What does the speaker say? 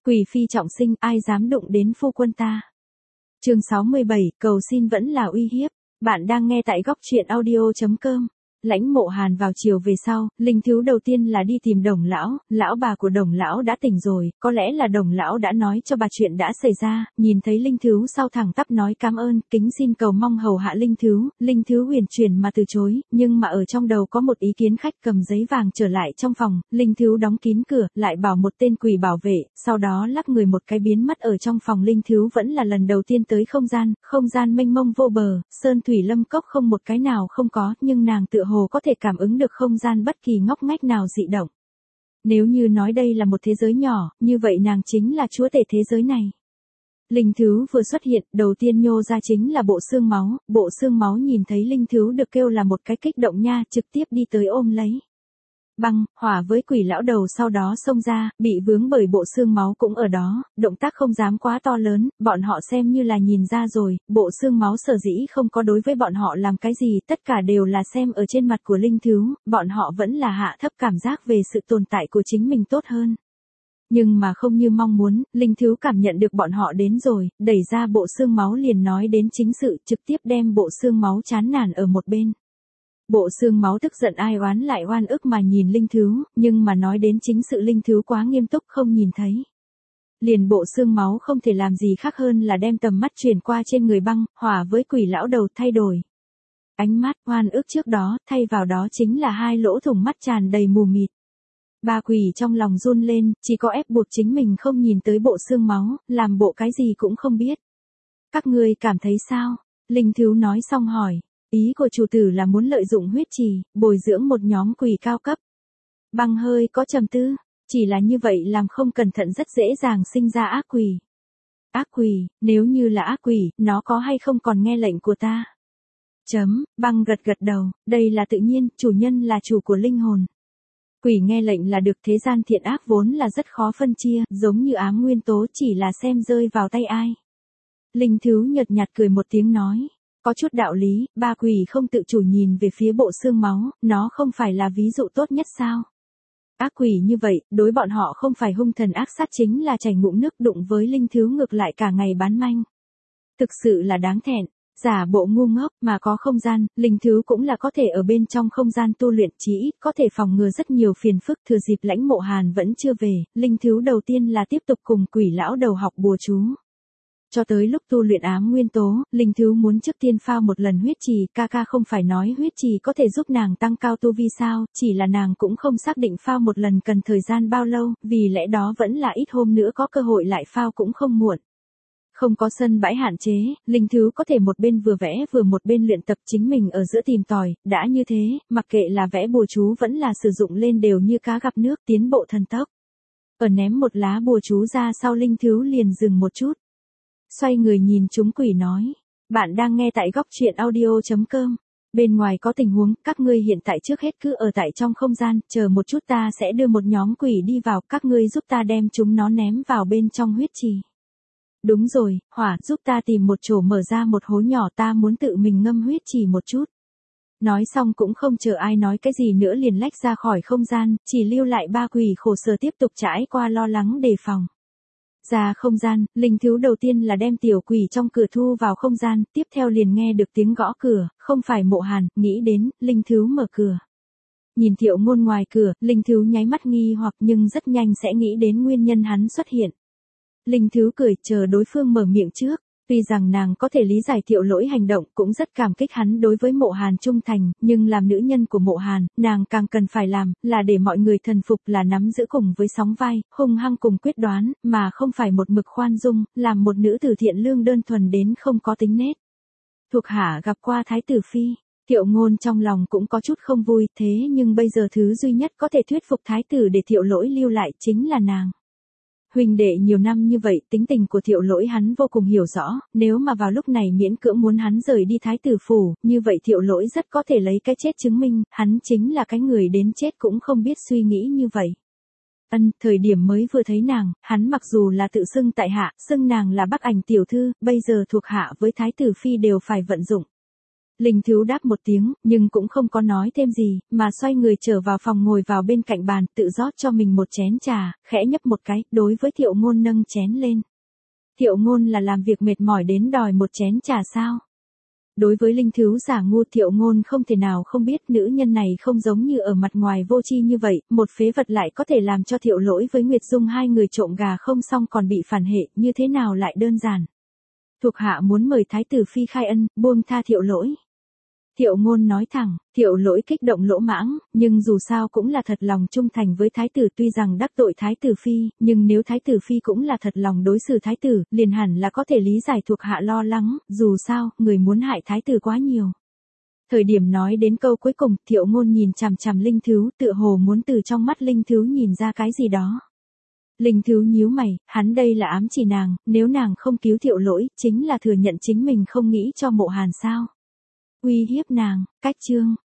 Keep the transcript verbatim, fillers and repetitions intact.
Quỷ phi trọng sinh, ai dám đụng đến phu quân ta. Chương sáu mươi bảy, cầu xin vẫn là uy hiếp. Bạn đang nghe tại góc truyện audio chấm com. Lãnh Mộ Hàn vào chiều về sau, linh thiếu đầu tiên là đi tìm Đồng lão, lão bà của Đồng lão đã tỉnh rồi, có lẽ là Đồng lão đã nói cho bà chuyện đã xảy ra, nhìn thấy linh thiếu sau thẳng tắp nói cảm ơn, kính xin cầu mong hầu hạ linh thiếu, linh thiếu huyền chuyển mà từ chối, nhưng mà ở trong đầu có một ý kiến khách cầm giấy vàng trở lại trong phòng, linh thiếu đóng kín cửa, lại bảo một tên quỷ bảo vệ, sau đó lắc người một cái biến mất ở trong phòng. Linh thiếu vẫn là lần đầu tiên tới không gian, không gian mênh mông vô bờ, sơn thủy lâm cốc không một cái nào không có, nhưng nàng tựa hồ có thể cảm ứng được không gian bất kỳ ngóc ngách nào dị động. Nếu như nói đây là một thế giới nhỏ, như vậy nàng chính là chúa tể thế giới này. Linh thứu vừa xuất hiện, đầu tiên nhô ra chính là bộ xương máu, bộ xương máu nhìn thấy linh thứu được kêu là một cái kích động nha, trực tiếp đi tới ôm lấy. Băng, hỏa với quỷ lão đầu sau đó xông ra, bị vướng bởi bộ xương máu cũng ở đó, động tác không dám quá to lớn, bọn họ xem như là nhìn ra rồi, bộ xương máu sở dĩ không có đối với bọn họ làm cái gì, tất cả đều là xem ở trên mặt của linh thứu, bọn họ vẫn là hạ thấp cảm giác về sự tồn tại của chính mình tốt hơn. Nhưng mà không như mong muốn, linh thứu cảm nhận được bọn họ đến rồi, đẩy ra bộ xương máu liền nói đến chính sự, trực tiếp đem bộ xương máu chán nản ở một bên. Bộ xương máu tức giận ai oán lại oan ức mà nhìn linh thứu, nhưng mà nói đến chính sự linh thứu quá nghiêm túc không nhìn thấy. Liền bộ xương máu không thể làm gì khác hơn là đem tầm mắt chuyển qua trên người băng, hỏa với quỷ lão đầu thay đổi. Ánh mắt oan ức trước đó, thay vào đó chính là hai lỗ thủng mắt tràn đầy mù mịt. Ba quỷ trong lòng run lên, chỉ có ép buộc chính mình không nhìn tới bộ xương máu, làm bộ cái gì cũng không biết. Các ngươi cảm thấy sao? Linh thứu nói xong hỏi. Ý của chủ tử là muốn lợi dụng huyết trì, bồi dưỡng một nhóm quỷ cao cấp. Băng hơi có trầm tư, chỉ là như vậy làm không cẩn thận rất dễ dàng sinh ra ác quỷ. Ác quỷ, nếu như là ác quỷ, nó có hay không còn nghe lệnh của ta? Chấm, băng gật gật đầu, đây là tự nhiên, chủ nhân là chủ của linh hồn. Quỷ nghe lệnh là được, thế gian thiện ác vốn là rất khó phân chia, giống như ám nguyên tố chỉ là xem rơi vào tay ai. Linh thứu nhợt nhạt cười một tiếng nói. Có chút đạo lý, ba quỷ không tự chủ nhìn về phía bộ xương máu, nó không phải là ví dụ tốt nhất sao? Ác quỷ như vậy, đối bọn họ không phải hung thần ác sát chính là chảy ngụm nước, đụng với linh thứu ngược lại cả ngày bán manh. Thực sự là đáng thẹn, giả bộ ngu ngốc mà có không gian, linh thứu cũng là có thể ở bên trong không gian tu luyện, chí ít có thể phòng ngừa rất nhiều phiền phức. Thừa dịp Lãnh Mộ Hàn vẫn chưa về, linh thứu đầu tiên là tiếp tục cùng quỷ lão đầu học bùa chú. Cho tới lúc tu luyện ám nguyên tố, linh thứu muốn trước tiên phao một lần huyết trì, ca ca không phải nói huyết trì có thể giúp nàng tăng cao tu vi sao, chỉ là nàng cũng không xác định phao một lần cần thời gian bao lâu, vì lẽ đó vẫn là ít hôm nữa có cơ hội lại phao cũng không muộn. Không có sân bãi hạn chế, linh thứu có thể một bên vừa vẽ vừa một bên luyện tập chính mình ở giữa tìm tòi, đã như thế, mặc kệ là vẽ bùa chú vẫn là sử dụng lên đều như cá gặp nước, tiến bộ thần tốc. Ở ném một lá bùa chú ra sau, linh thứu liền dừng một chút. Xoay người nhìn chúng quỷ nói, bạn đang nghe tại góc truyện audio chấm com. Bên ngoài có tình huống, các ngươi hiện tại trước hết cứ ở tại trong không gian, chờ một chút ta sẽ đưa một nhóm quỷ đi vào, các ngươi giúp ta đem chúng nó ném vào bên trong huyết trì. Đúng rồi, hỏa, giúp ta tìm một chỗ mở ra một hố nhỏ, ta muốn tự mình ngâm huyết trì một chút. Nói xong cũng không chờ ai nói cái gì nữa liền lách ra khỏi không gian, chỉ lưu lại ba quỷ khổ sở tiếp tục trải qua lo lắng đề phòng. Ra không gian, linh thứu đầu tiên là đem tiểu quỷ trong cửa thu vào không gian, tiếp theo liền nghe được tiếng gõ cửa, không phải Mộ Hàn, nghĩ đến, linh thứu mở cửa. Nhìn Thiệu Ngôn ngoài cửa, linh thứu nháy mắt nghi hoặc nhưng rất nhanh sẽ nghĩ đến nguyên nhân hắn xuất hiện. Linh thứu cười chờ đối phương mở miệng trước. Tuy rằng nàng có thể lý giải Thiệu Lỗi hành động, cũng rất cảm kích hắn đối với Mộ Hàn trung thành, nhưng làm nữ nhân của Mộ Hàn, nàng càng cần phải làm, là để mọi người thần phục, là nắm giữ cùng với sóng vai, hung hăng cùng quyết đoán, mà không phải một mực khoan dung, làm một nữ tử thiện lương đơn thuần đến không có tính nết. Thuộc hạ gặp qua Thái tử Phi, Thiệu Ngôn trong lòng cũng có chút không vui, thế nhưng bây giờ thứ duy nhất có thể thuyết phục Thái tử để Thiệu Lỗi lưu lại chính là nàng. Huynh đệ nhiều năm như vậy, tính tình của Thiệu Lỗi hắn vô cùng hiểu rõ, nếu mà vào lúc này miễn cưỡng muốn hắn rời đi Thái tử phủ, như vậy Thiệu Lỗi rất có thể lấy cái chết chứng minh, hắn chính là cái người đến chết cũng không biết suy nghĩ như vậy. Ân, thời điểm mới vừa thấy nàng, hắn mặc dù là tự xưng tại hạ, xưng nàng là Bắc Ảnh tiểu thư, bây giờ thuộc hạ với Thái tử Phi đều phải vận dụng. Linh Thiếu đáp một tiếng, nhưng cũng không có nói thêm gì, mà xoay người trở vào phòng ngồi vào bên cạnh bàn, tự rót cho mình một chén trà, khẽ nhấp một cái, đối với Thiệu Ngôn nâng chén lên. Thiệu Ngôn là làm việc mệt mỏi đến đòi một chén trà sao? Đối với Linh Thiếu giả ngu, Thiệu Ngôn không thể nào không biết nữ nhân này không giống như ở mặt ngoài vô tri như vậy, một phế vật lại có thể làm cho Thiệu Lỗi với Nguyệt Dung hai người trộm gà không xong còn bị phản hệ, như thế nào lại đơn giản. Thuộc hạ muốn mời Thái tử Phi khai ân, buông tha Thiệu Lỗi. Thiệu Ngôn nói thẳng, Thiệu Lỗi kích động lỗ mãng, nhưng dù sao cũng là thật lòng trung thành với Thái tử, tuy rằng đắc tội Thái tử Phi, nhưng nếu Thái tử Phi cũng là thật lòng đối xử Thái tử, liền hẳn là có thể lý giải thuộc hạ lo lắng, dù sao, người muốn hại Thái tử quá nhiều. Thời điểm nói đến câu cuối cùng, Thiệu Ngôn nhìn chằm chằm Linh Thiếu, tựa hồ muốn từ trong mắt Linh Thiếu nhìn ra cái gì đó. Linh Thiếu nhíu mày, hắn đây là ám chỉ nàng, nếu nàng không cứu Thiệu Lỗi, chính là thừa nhận chính mình không nghĩ cho Mộ Hàn sao. Uy hiếp nàng, cách chương.